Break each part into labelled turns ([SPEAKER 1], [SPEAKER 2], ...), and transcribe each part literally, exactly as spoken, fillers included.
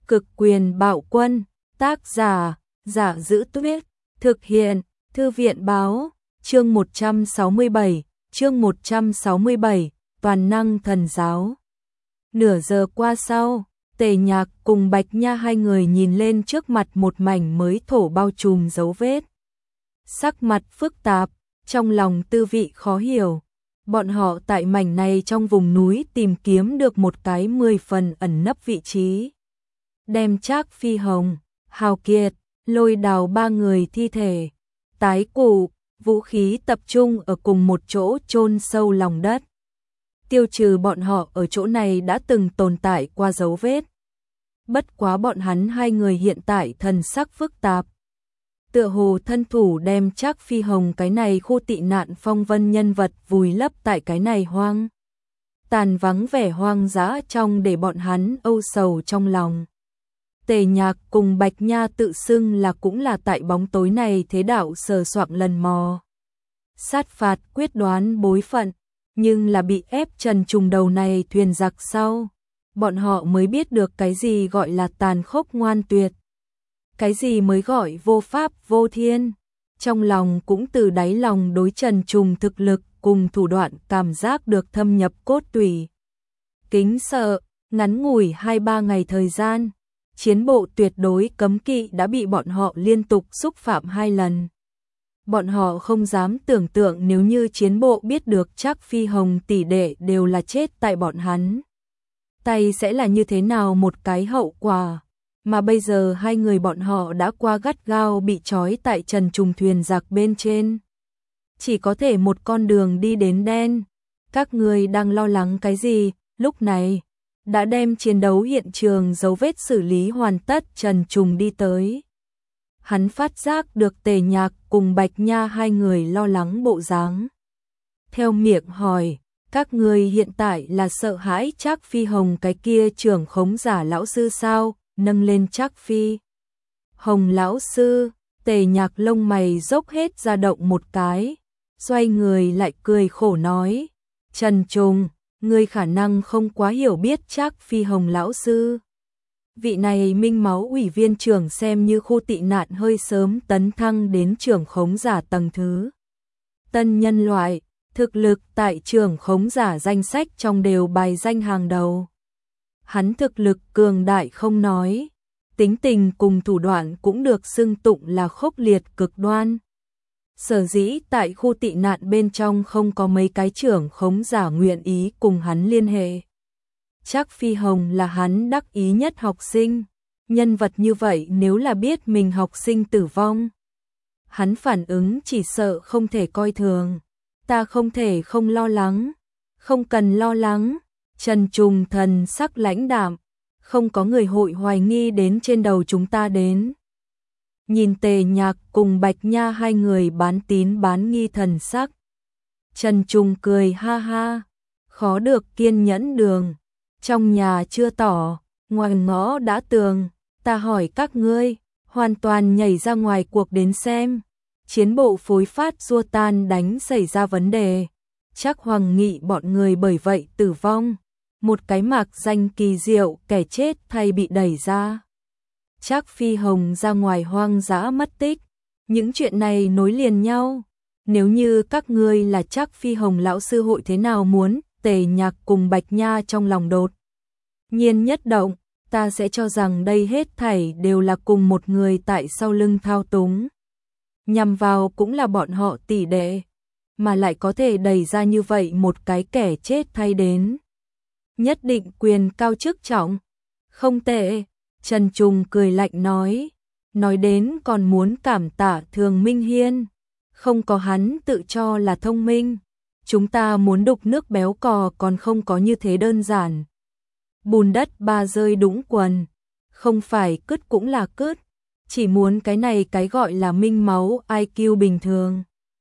[SPEAKER 1] Cực quyền bạo quân, tác giả, Giả Giữ Tuyết, thực hiện, Thư viện báo, chương một trăm sáu mươi bảy, chương một trăm sáu mươi bảy, toàn năng thần giáo. Nửa giờ qua sau, Tề Nhạc cùng Bạch Nha hai người nhìn lên trước mặt một mảnh mới thổ bao trùm dấu vết. Sắc mặt phức tạp, trong lòng tư vị khó hiểu. Bọn họ tại mảnh này trong vùng núi tìm kiếm được một cái mười phần ẩn nấp vị trí. Đem Trác Phi Hồng, Hào Kiệt, Lôi Đào ba người thi thể, tái cụ, vũ khí tập trung ở cùng một chỗ chôn sâu lòng đất. Tiêu trừ bọn họ ở chỗ này đã từng tồn tại qua dấu vết. Bất quá bọn hắn hai người hiện tại thần sắc phức tạp. Tựa hồ thân thủ đem Trác Phi Hồng cái này khu tị nạn phong vân nhân vật vùi lấp tại cái này hoang. Tàn vắng vẻ hoang dã trong để bọn hắn âu sầu trong lòng. Tề Nhạc cùng Bạch Nha tự xưng là cũng là tại bóng tối này thế đạo sờ soạng lần mò. Sát phạt quyết đoán bối phận, nhưng là bị ép trần trùng đầu này thuyền giặc sau. Bọn họ mới biết được cái gì gọi là tàn khốc ngoan tuyệt. Cái gì mới gọi vô pháp vô thiên. Trong lòng cũng từ đáy lòng đối trần trùng thực lực cùng thủ đoạn cảm giác được thâm nhập cốt tủy. Kính sợ, ngắn ngủi hai ba ngày thời gian. Chiến bộ tuyệt đối cấm kỵ đã bị bọn họ liên tục xúc phạm hai lần. Bọn họ không dám tưởng tượng nếu như chiến bộ biết được Trác Phi Hồng tỷ đệ đều là chết tại bọn hắn. Tay sẽ là như thế nào một cái hậu quả. Mà bây giờ hai người bọn họ đã qua gắt gao bị trói tại trần trùng thuyền giặc bên trên. Chỉ có thể một con đường đi đến đen. Các người đang lo lắng cái gì, lúc này đã đem chiến đấu hiện trường dấu vết xử lý hoàn tất. Trần Trùng đi tới. Hắn phát giác được Tề Nhạc cùng Bạch Nha hai người lo lắng bộ dáng. Theo miệng hỏi, các người hiện tại là sợ hãi Trác Phi Hồng cái kia trưởng khống giả lão sư sao? Nâng lên Trác Phi Hồng lão sư, Tề Nhạc lông mày dốc hết ra động một cái, xoay người lại cười khổ nói, Trần Trùng, ngươi khả năng không quá hiểu biết Trác Phi Hồng lão sư. Vị này minh máu ủy viên trưởng xem như khu tị nạn hơi sớm tấn thăng đến trưởng khống giả tầng thứ. Tân nhân loại, thực lực tại trưởng khống giả danh sách trong đều bài danh hàng đầu. Hắn thực lực cường đại không nói, tính tình cùng thủ đoạn cũng được xưng tụng là khốc liệt cực đoan. Sở dĩ tại khu tị nạn bên trong không có mấy cái trưởng khống giả nguyện ý cùng hắn liên hệ. Trác Phi Hồng là hắn đắc ý nhất học sinh, nhân vật như vậy nếu là biết mình học sinh tử vong. Hắn phản ứng chỉ sợ không thể coi thường, ta không thể không lo lắng, không cần lo lắng. Trần Trùng thần sắc lãnh đạm, không có người hội hoài nghi đến trên đầu chúng ta đến. Nhìn Tề Nhạc cùng Bạch Nha hai người bán tín bán nghi thần sắc. Trần Trùng cười ha ha, khó được kiên nhẫn đường, trong nhà chưa tỏ, ngoài ngõ đã tường, ta hỏi các ngươi, hoàn toàn nhảy ra ngoài cuộc đến xem. Chiến bộ phối phát xua tan đánh xảy ra vấn đề, chắc Hoàng Nghị bọn người bởi vậy tử vong. Một cái mạc danh kỳ diệu kẻ chết thay bị đẩy ra. Trác Phi Hồng ra ngoài hoang dã mất tích. Những chuyện này nối liền nhau. Nếu như các ngươi là Trác Phi Hồng lão sư hội thế nào muốn? Tề Nhạc cùng Bạch Nha trong lòng đột nhiên nhất động, ta sẽ cho rằng đây hết thảy đều là cùng một người tại sau lưng thao túng. Nhằm vào cũng là bọn họ tỷ đệ, mà lại có thể đẩy ra như vậy một cái kẻ chết thay đến. Nhất định quyền cao chức trọng. Không tệ, Trần Trùng cười lạnh nói. Nói đến còn muốn cảm tạ Thường Minh Hiên. Không có hắn tự cho là thông minh. Chúng ta muốn đục nước béo cò còn không có như thế đơn giản. Bùn đất ba rơi đũng quần. Không phải cứt cũng là cứt. Chỉ muốn cái này cái gọi là minh máu i kiu bình thường.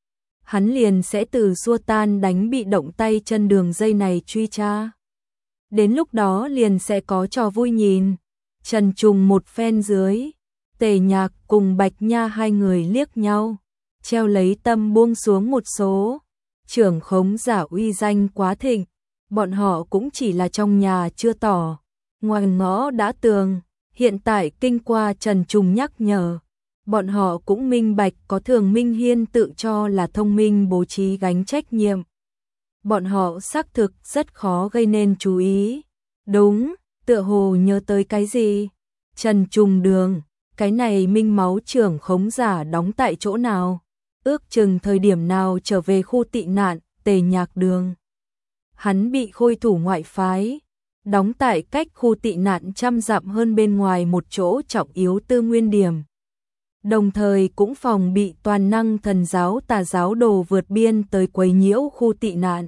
[SPEAKER 1] Hắn liền sẽ từ xua tan đánh bị động tay chân đường dây này truy tra. Đến lúc đó liền sẽ có trò vui nhìn. Trần Trùng một phen dưới, Tề Nhạc cùng Bạch Nha hai người liếc nhau, treo lấy tâm buông xuống một số. Trưởng khống giả uy danh quá thịnh, bọn họ cũng chỉ là trong nhà chưa tỏ, ngoài ngõ đã tường, Hiện tại kinh qua Trần Trùng nhắc nhở, bọn họ cũng minh bạch có Thường Minh Hiên tự cho là thông minh bố trí gánh trách nhiệm. Bọn họ xác thực rất khó gây nên chú ý. Đúng, tựa hồ nhớ tới cái gì? Trần Trùng Đường, cái này Minh Máu trưởng khống giả đóng tại chỗ nào? Ước chừng thời điểm nào trở về khu tị nạn, Tề Nhạc Đường. Hắn bị khôi thủ ngoại phái, đóng tại cách khu tị nạn trăm dặm hơn bên ngoài một chỗ trọng yếu tư nguyên điểm. Đồng thời cũng phòng bị toàn năng thần giáo tà giáo đồ vượt biên tới quấy nhiễu khu tị nạn.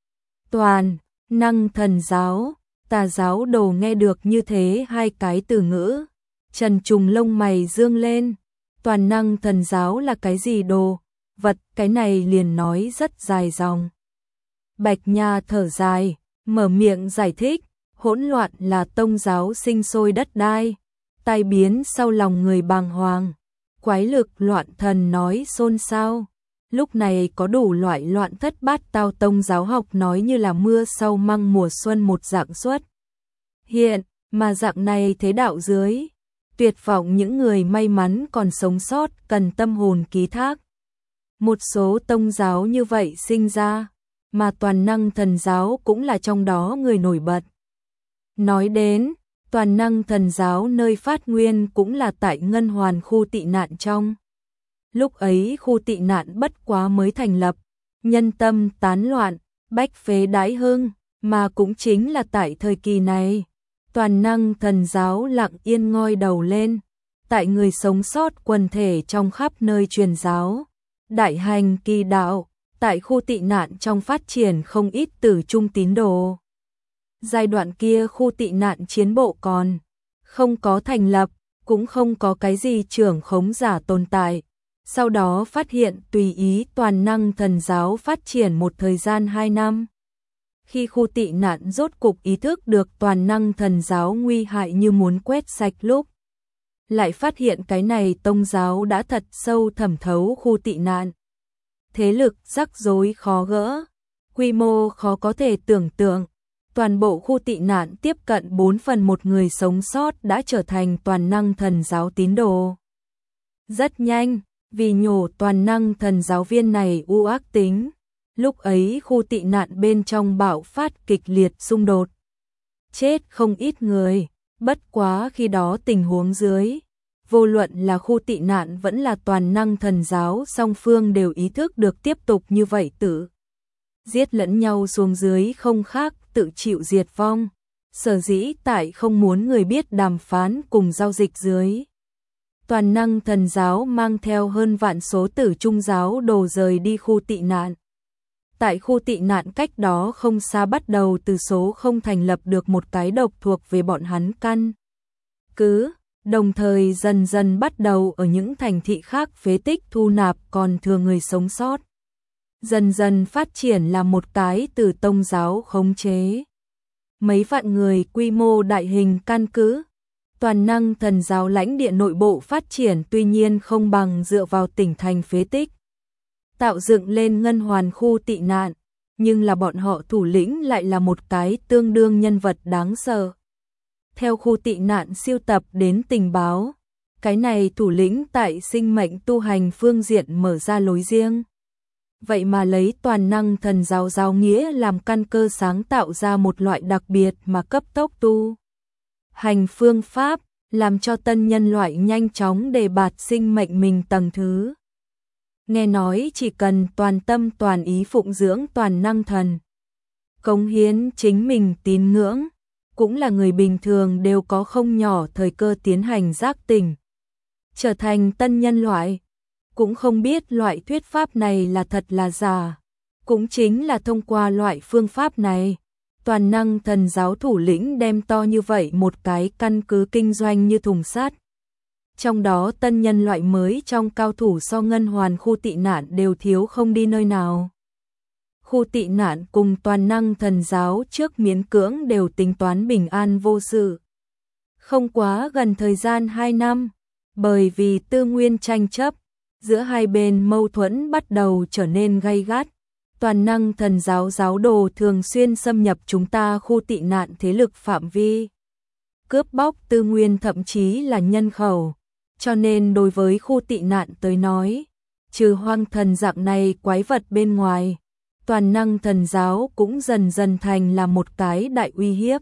[SPEAKER 1] Toàn năng thần giáo, tà giáo đồ nghe được như thế hai cái từ ngữ. Trần Trùng lông mày dương lên, toàn năng thần giáo là cái gì đồ, vật, cái này liền nói rất dài dòng. Bạch Nha thở dài, mở miệng giải thích, hỗn loạn là tông giáo sinh sôi đất đai, tai biến sau lòng người bàng hoàng, quái lực loạn thần nói xôn xao. Lúc này có đủ loại loạn thất bát tao tông giáo học nói như là mưa sau măng mùa xuân một dạng xuất. Hiện, mà dạng này thế đạo dưới, tuyệt vọng những người may mắn còn sống sót cần tâm hồn ký thác. Một số tông giáo như vậy sinh ra, mà toàn năng thần giáo cũng là trong đó người nổi bật. Nói đến, toàn năng thần giáo nơi phát nguyên cũng là tại Ngân Hoàn khu tị nạn trong. Lúc ấy khu tị nạn bất quá mới thành lập, nhân tâm tán loạn, bách phế đãi hưng, mà cũng chính là tại thời kỳ này, toàn năng thần giáo lặng yên ngoi đầu lên, tại người sống sót quần thể trong khắp nơi truyền giáo, đại hành kỳ đạo, tại khu tị nạn trong phát triển không ít tử trung tín đồ. Giai đoạn kia khu tị nạn chiến bộ còn không có thành lập, cũng không có cái gì trưởng khống giả tồn tại. Sau đó phát hiện tùy ý toàn năng thần giáo phát triển một thời gian hai năm. Khi khu tị nạn rốt cục ý thức được toàn năng thần giáo nguy hại như muốn quét sạch lúc, lại phát hiện cái này tông giáo đã thật sâu thẩm thấu khu tị nạn. Thế lực rắc rối khó gỡ, quy mô khó có thể tưởng tượng. Toàn bộ khu tị nạn tiếp cận bốn phần một người sống sót đã trở thành toàn năng thần giáo tín đồ. Rất nhanh, vì nhổ toàn năng thần giáo viên này u ác tính, lúc ấy khu tị nạn bên trong bạo phát kịch liệt xung đột. Chết không ít người, bất quá khi đó tình huống dưới, vô luận là khu tị nạn vẫn là toàn năng thần giáo song phương đều ý thức được tiếp tục như vậy tử giết lẫn nhau xuống dưới không khác tự chịu diệt vong, sở dĩ tại không muốn người biết đàm phán cùng giao dịch dưới. Toàn năng thần giáo mang theo hơn vạn số tử trung giáo đồ rời đi khu tị nạn. Tại khu tị nạn cách đó không xa bắt đầu từ số không thành lập được một cái độc thuộc về bọn hắn căn cứ, đồng thời dần dần bắt đầu ở những thành thị khác phế tích thu nạp còn thừa người sống sót. Dần dần phát triển là một cái từ tông giáo khống chế. Mấy vạn người quy mô đại hình căn cứ. Toàn năng thần giáo lãnh địa nội bộ phát triển tuy nhiên không bằng dựa vào tỉnh thành phế tích. Tạo dựng lên Ngân Hoàn khu tị nạn, nhưng là bọn họ thủ lĩnh lại là một cái tương đương nhân vật đáng sợ. Theo khu tị nạn siêu tập đến tình báo, cái này thủ lĩnh tại sinh mệnh tu hành phương diện mở ra lối riêng. Vậy mà lấy toàn năng thần giáo giáo nghĩa làm căn cơ sáng tạo ra một loại đặc biệt mà cấp tốc tu hành phương pháp, làm cho tân nhân loại nhanh chóng đề bạt sinh mệnh mình tầng thứ. Nghe nói chỉ cần toàn tâm toàn ý phụng dưỡng toàn năng thần, cống hiến chính mình tín ngưỡng, cũng là người bình thường đều có không nhỏ thời cơ tiến hành giác tỉnh, trở thành tân nhân loại. Cũng không biết loại thuyết pháp này là thật là giả. Cũng chính là thông qua loại phương pháp này, toàn năng thần giáo thủ lĩnh đem to như vậy một cái căn cứ kinh doanh như thùng sắt. Trong đó tân nhân loại mới trong cao thủ so Ngân Hoàn khu tị nạn đều thiếu không đi nơi nào. Khu tị nạn cùng toàn năng thần giáo trước miễn cưỡng đều tính toán bình an vô sự. Không quá gần thời gian hai năm, bởi vì tư nguyên tranh chấp, giữa hai bên mâu thuẫn bắt đầu trở nên gay gắt. Toàn năng thần giáo giáo đồ thường xuyên xâm nhập chúng ta khu tị nạn thế lực phạm vi. cướp bóc tư nguyên thậm chí là nhân khẩu. Cho nên đối với khu tị nạn tới nói, trừ hoang thần dạng này quái vật bên ngoài, toàn năng thần giáo cũng dần dần thành là một cái đại uy hiếp.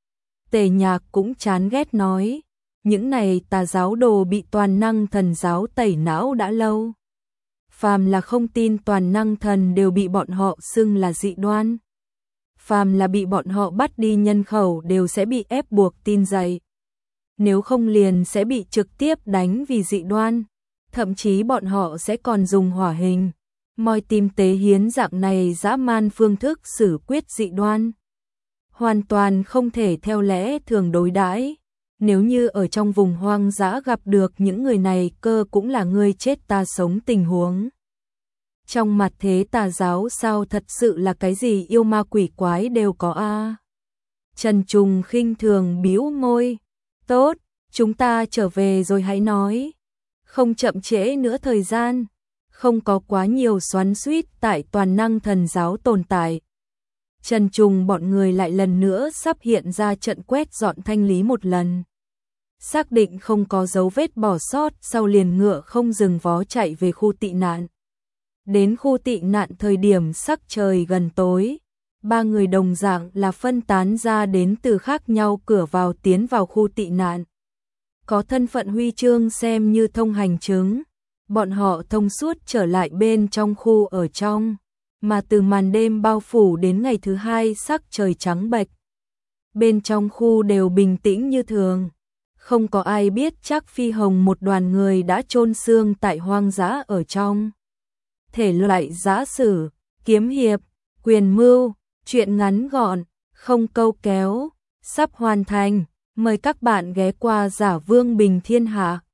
[SPEAKER 1] Tề Nhạc cũng chán ghét nói, những này tà giáo đồ bị toàn năng thần giáo tẩy não đã lâu. Phàm là không tin toàn năng thần đều bị bọn họ xưng là dị đoan. Phàm là bị bọn họ bắt đi nhân khẩu đều sẽ bị ép buộc tin dạy. Nếu không liền sẽ bị trực tiếp đánh vì dị đoan. Thậm chí bọn họ sẽ còn dùng hỏa hình, moi tim tế hiến dạng này dã man phương thức xử quyết dị đoan. Hoàn toàn không thể theo lẽ thường đối đãi. Nếu như ở trong vùng hoang dã gặp được những người này cơ cũng là ngươi chết ta sống tình huống. Trong mặt thế tà giáo sao thật sự là cái gì yêu ma quỷ quái đều có a. À? Trần Trùng khinh thường bĩu môi, tốt, chúng ta trở về rồi hãy nói. Không chậm trễ nữa thời gian, không có quá nhiều xoắn xuýt tại toàn năng thần giáo tồn tại. Trần Trùng bọn người lại lần nữa sắp hiện ra trận quét dọn thanh lý một lần. Xác định không có dấu vết bỏ sót sau liền ngựa không dừng vó chạy về khu tị nạn. Đến khu tị nạn thời điểm sắc trời gần tối, ba người đồng dạng là phân tán ra đến từ khác nhau cửa vào tiến vào khu tị nạn. Có thân phận huy chương xem như thông hành chứng, bọn họ thông suốt trở lại bên trong khu ở trong, mà từ màn đêm bao phủ đến ngày thứ hai sắc trời trắng bệch. Bên trong khu đều bình tĩnh như thường, không có ai biết chắc Phi Hồng một đoàn người đã chôn xương tại hoang dã ở trong. Thể loại giã sử, kiếm hiệp, quyền mưu, truyện ngắn gọn, không câu kéo, sắp hoàn thành. Mời các bạn ghé qua Giả Vương Bình Thiên Hạ.